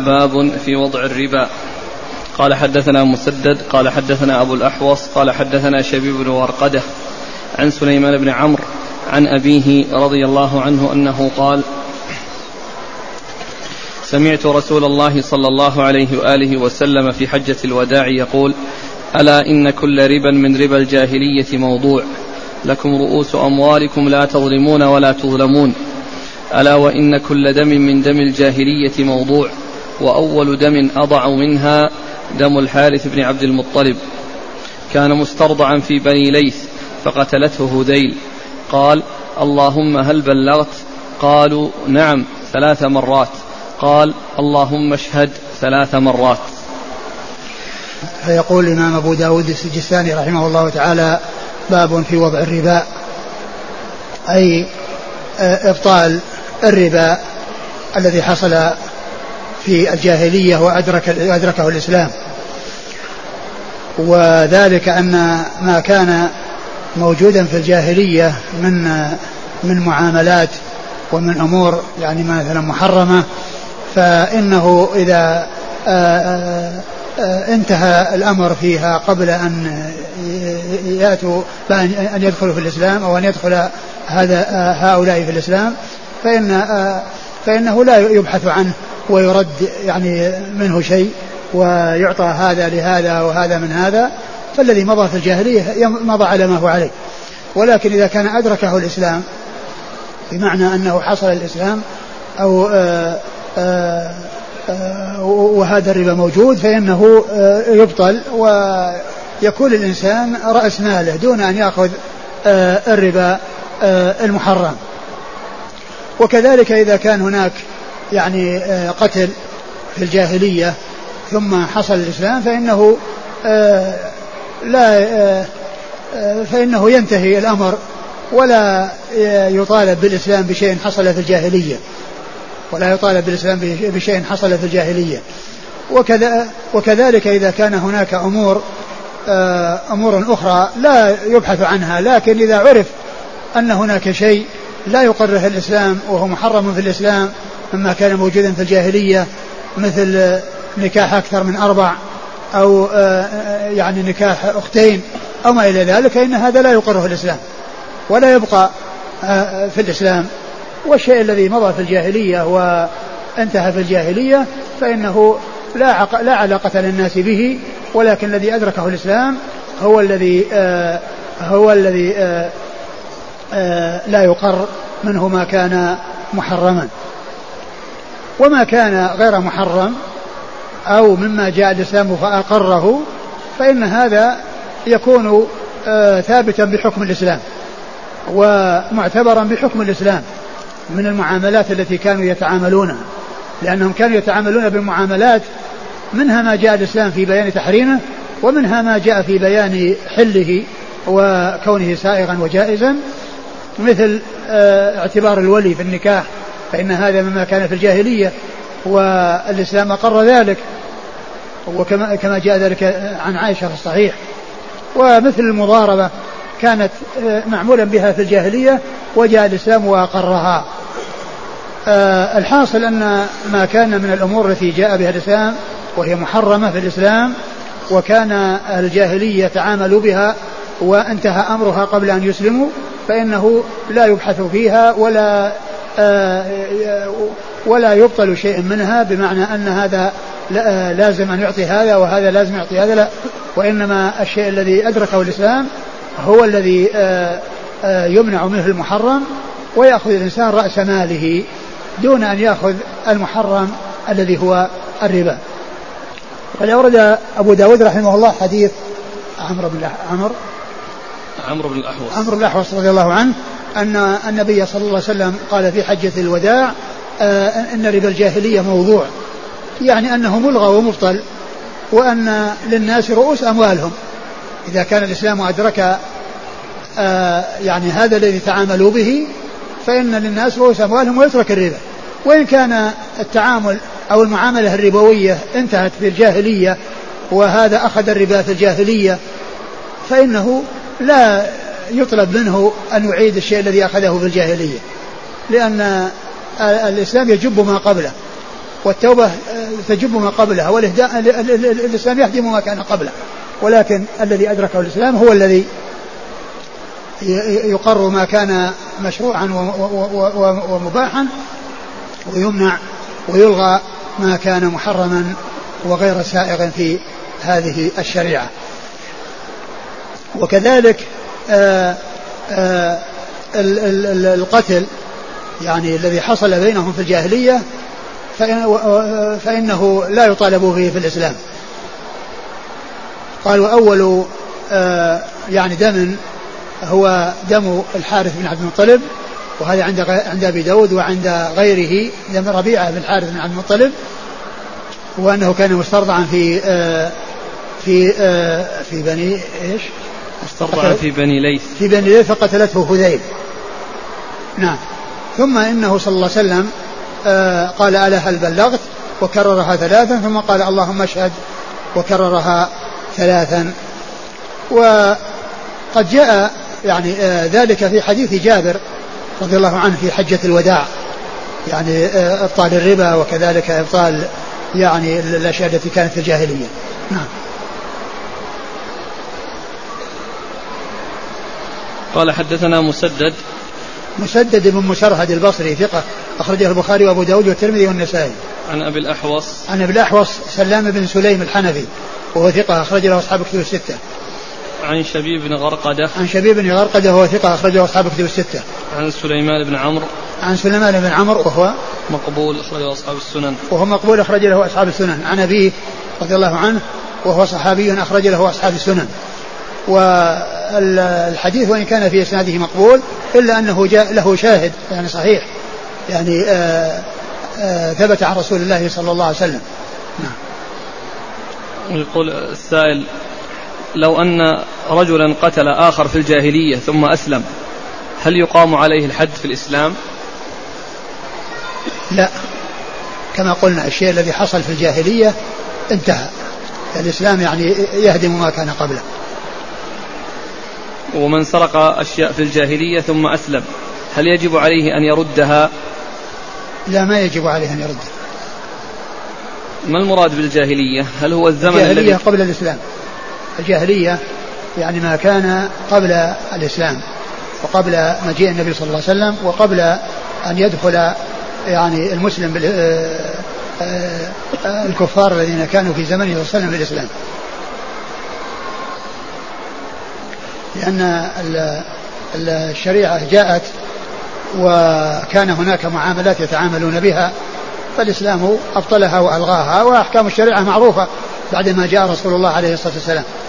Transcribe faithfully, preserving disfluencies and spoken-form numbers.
باب في وضع الربا. قال حدثنا مسدد قال حدثنا أبو الأحوص قال حدثنا شبيب بن ورقدة عن سليمان بن عمرو عن أبيه رضي الله عنه أنه قال: سمعت رسول الله صلى الله عليه وآله وسلم في حجة الوداع يقول: ألا إن كل ربا من ربا الجاهلية موضوع، لكم رؤوس أموالكم لا تظلمون ولا تظلمون. ألا وإن كل دم من دم الجاهلية موضوع، وأول دم أضع منها دم الحارث بن عبد المطلب، كان مسترضعا في بني ليث فقتلته هذيل. قال: اللهم هل بلغت؟ قالوا: نعم ثلاث مرات. قال: اللهم اشهد ثلاث مرات. فيقول الإمام أبو داود السجستاني رحمه الله تعالى: باب في وضع الربا، أي إبطال الربا الذي حصل في الجاهلية وأدرك أدركه الإسلام. وذلك أن ما كان موجودا في الجاهلية من من معاملات ومن أمور يعني مثلا محرمة، فإنه إذا انتهى الأمر فيها قبل أن يأتوا أن يدخلوا في الإسلام أو أن يدخل هذا هؤلاء في الإسلام، فإن فإنه لا يبحث عنه ويرد يعني منه شيء ويعطى هذا لهذا وهذا من هذا، فالذي مضى في الجاهلية مضى على ما هو عليه. ولكن إذا كان أدركه الإسلام بمعنى أنه حصل الإسلام أو آآ آآ آآ وهذا الربا موجود، فإنه يبطل ويكون الإنسان رأس ماله دون أن يأخذ الربا المحرم. وكذلك إذا كان هناك يعني قتل في الجاهلية ثم حصل الإسلام، فإنه لا فإنه ينتهي الأمر ولا يطالب بالإسلام بشيء حصل في الجاهلية ولا يطالب بالإسلام بشيء حصل في الجاهلية. وكذا وكذلك إذا كان هناك أمور أمور أخرى لا يبحث عنها، لكن إذا عرف أن هناك شيء لا يقره الإسلام وهو محرم في الإسلام مما كان موجودا في الجاهلية، مثل نكاح أكثر من أربع أو يعني نكاح أختين أو ما إلى ذلك، فإن هذا لا يقره الإسلام ولا يبقى في الإسلام. والشيء الذي مضى في الجاهلية وانتهى في الجاهلية فإنه لا عق... لا علاقة للناس به، ولكن الذي أدركه الإسلام هو الذي آه هو الذي آه آه لا يقر منه ما كان محرما. وما كان غير محرم أو مما جاء الإسلام فأقره فإن هذا يكون آه ثابتا بحكم الإسلام ومعتبرا بحكم الإسلام من المعاملات التي كانوا يتعاملونها، لأنهم كانوا يتعاملون بالمعاملات منها ما جاء الإسلام في بيان تحريمه، ومنها ما جاء في بيان حله وكونه سائغا وجائزا، مثل اعتبار الولي في النكاح، فإن هذا مما كان في الجاهلية والإسلام أقر ذلك، وكما كما جاء ذلك عن عائشة في الصحيح. ومثل المضاربة كانت معمولا بها في الجاهلية وجاء الإسلام وأقرها. الحاصل أن ما كان من الأمور التي جاء بها الإسلام وهي محرمة في الإسلام وكان الجاهلية تعاملوا بها وانتهى أمرها قبل أن يسلموا، فإنه لا يبحث فيها ولا ولا يبطل شيء منها، بمعنى أن هذا لازم أن يعطي هذا وهذا لازم يعطي هذا، لا، وإنما الشيء الذي أدركه الإسلام هو الذي يمنع منه المحرم ويأخذ الإنسان رأس ماله دون أن يأخذ المحرم الذي هو الربا. قد أورد أبو داود رحمه الله حديث عمرو بن عمرو عمرو بن الأحوص عمرو بن الأحوص رضي الله عنه أن النبي صلى الله عليه وسلم قال في حجة الوداع أن ربا الجاهلية موضوع، يعني أنه ملغى ومبطل، وأن للناس رؤوس أموالهم. إذا كان الإسلام أدرك يعني هذا الذي تعاملوا به فإن للناس رؤوس أموالهم ويترك الربا. وإن كان التعامل أو المعاملة الربوية انتهت في الجاهلية وهذا أخذ الربا في الجاهلية، فإنه لا يطلب منه أن يعيد الشيء الذي أخذه في الجاهلية، لأن الإسلام يجب ما قبله، والتوبة تجب ما قبلها، والإسلام يهدم ما كان قبله، ولكن الذي أدركه الإسلام هو الذي يقر ما كان مشروعا ومباحا ويمنع ويلغى ما كان محرما وغير سائغ في هذه الشريعة. وكذلك آآ آآ القتل يعني الذي حصل بينهم في الجاهلية فإنه لا يطالب به في الإسلام. قال وأول يعني دم هو دم الحارث بن عبد المطلب، وهذا عند عند أبي داود وعند غيره دم ربيعة بن الحارث بن عبد المطلب، وأنه كان مسترضعا في في في بني إيش مسترضعا في بني ليث في بني ليث فقتلته هذيل. نعم. ثم إنه صلى الله عليه وسلم قال ألا هل بلغت، وكررها ثلاثا، ثم قال اللهم اشهد، وكررها ثلاثا. وقد جاء يعني ذلك في حديث جابر رضي الله عنه في حجة الوداع، يعني إبطال الربا وكذلك إبطال يعني الأشياء التي كانت في الجاهلية. نعم. قال حدثنا مسدد مسدد بن مسرهد البصري ثقة أخرجه البخاري وأبو داود والترمذي والنسائي. عن أبي الأحوص عن أبي الأحوص سلام بن سليم الحنفي وهو ثقة أخرج له أصحاب كتب الستة. عن شبيب بن غرقدة عن شبيب بن غرقدة وهو ثقة أخرجه أصحاب كتب الستة. عن سليمان بن عمرو عن سليمان بن عمرو وهو مقبول أخرجه أصحاب السنن وهو مقبول أخرج له أصحاب السنن. عن أبيه رضي الله عنه وهو صحابي أخرج له أصحاب السنن. والحديث وإن كان في إسناده مقبول إلا أنه جاء له شاهد يعني صحيح يعني آآ آآ ثبت عن رسول الله صلى الله عليه وسلم. نعم. يقول السائل لو أن رجلا قتل آخر في الجاهلية ثم أسلم هل يقام عليه الحد في الإسلام؟ لا، كما قلنا الشيء الذي حصل في الجاهلية انتهى، الإسلام يعني يهدم ما كان قبله. ومن سرق أشياء في الجاهلية ثم أسلم هل يجب عليه أن يردها؟ لا، ما يجب عليه أن يردها. ما المراد بالجاهلية؟ هل هو الزمن الجاهلية الذي قبل الإسلام؟ الجاهلية يعني ما كان قبل الإسلام وقبل مجيء النبي صلى الله عليه وسلم وقبل أن يدخل يعني المسلم الكفار الذين كانوا في زمنه صلى الله عليه وسلم بالإسلام، لأن الشريعة جاءت وكان هناك معاملات يتعاملون بها فالإسلام أبطلها وألغاها، وأحكام الشريعة معروفة بعدما جاء رسول الله عليه الصلاة والسلام.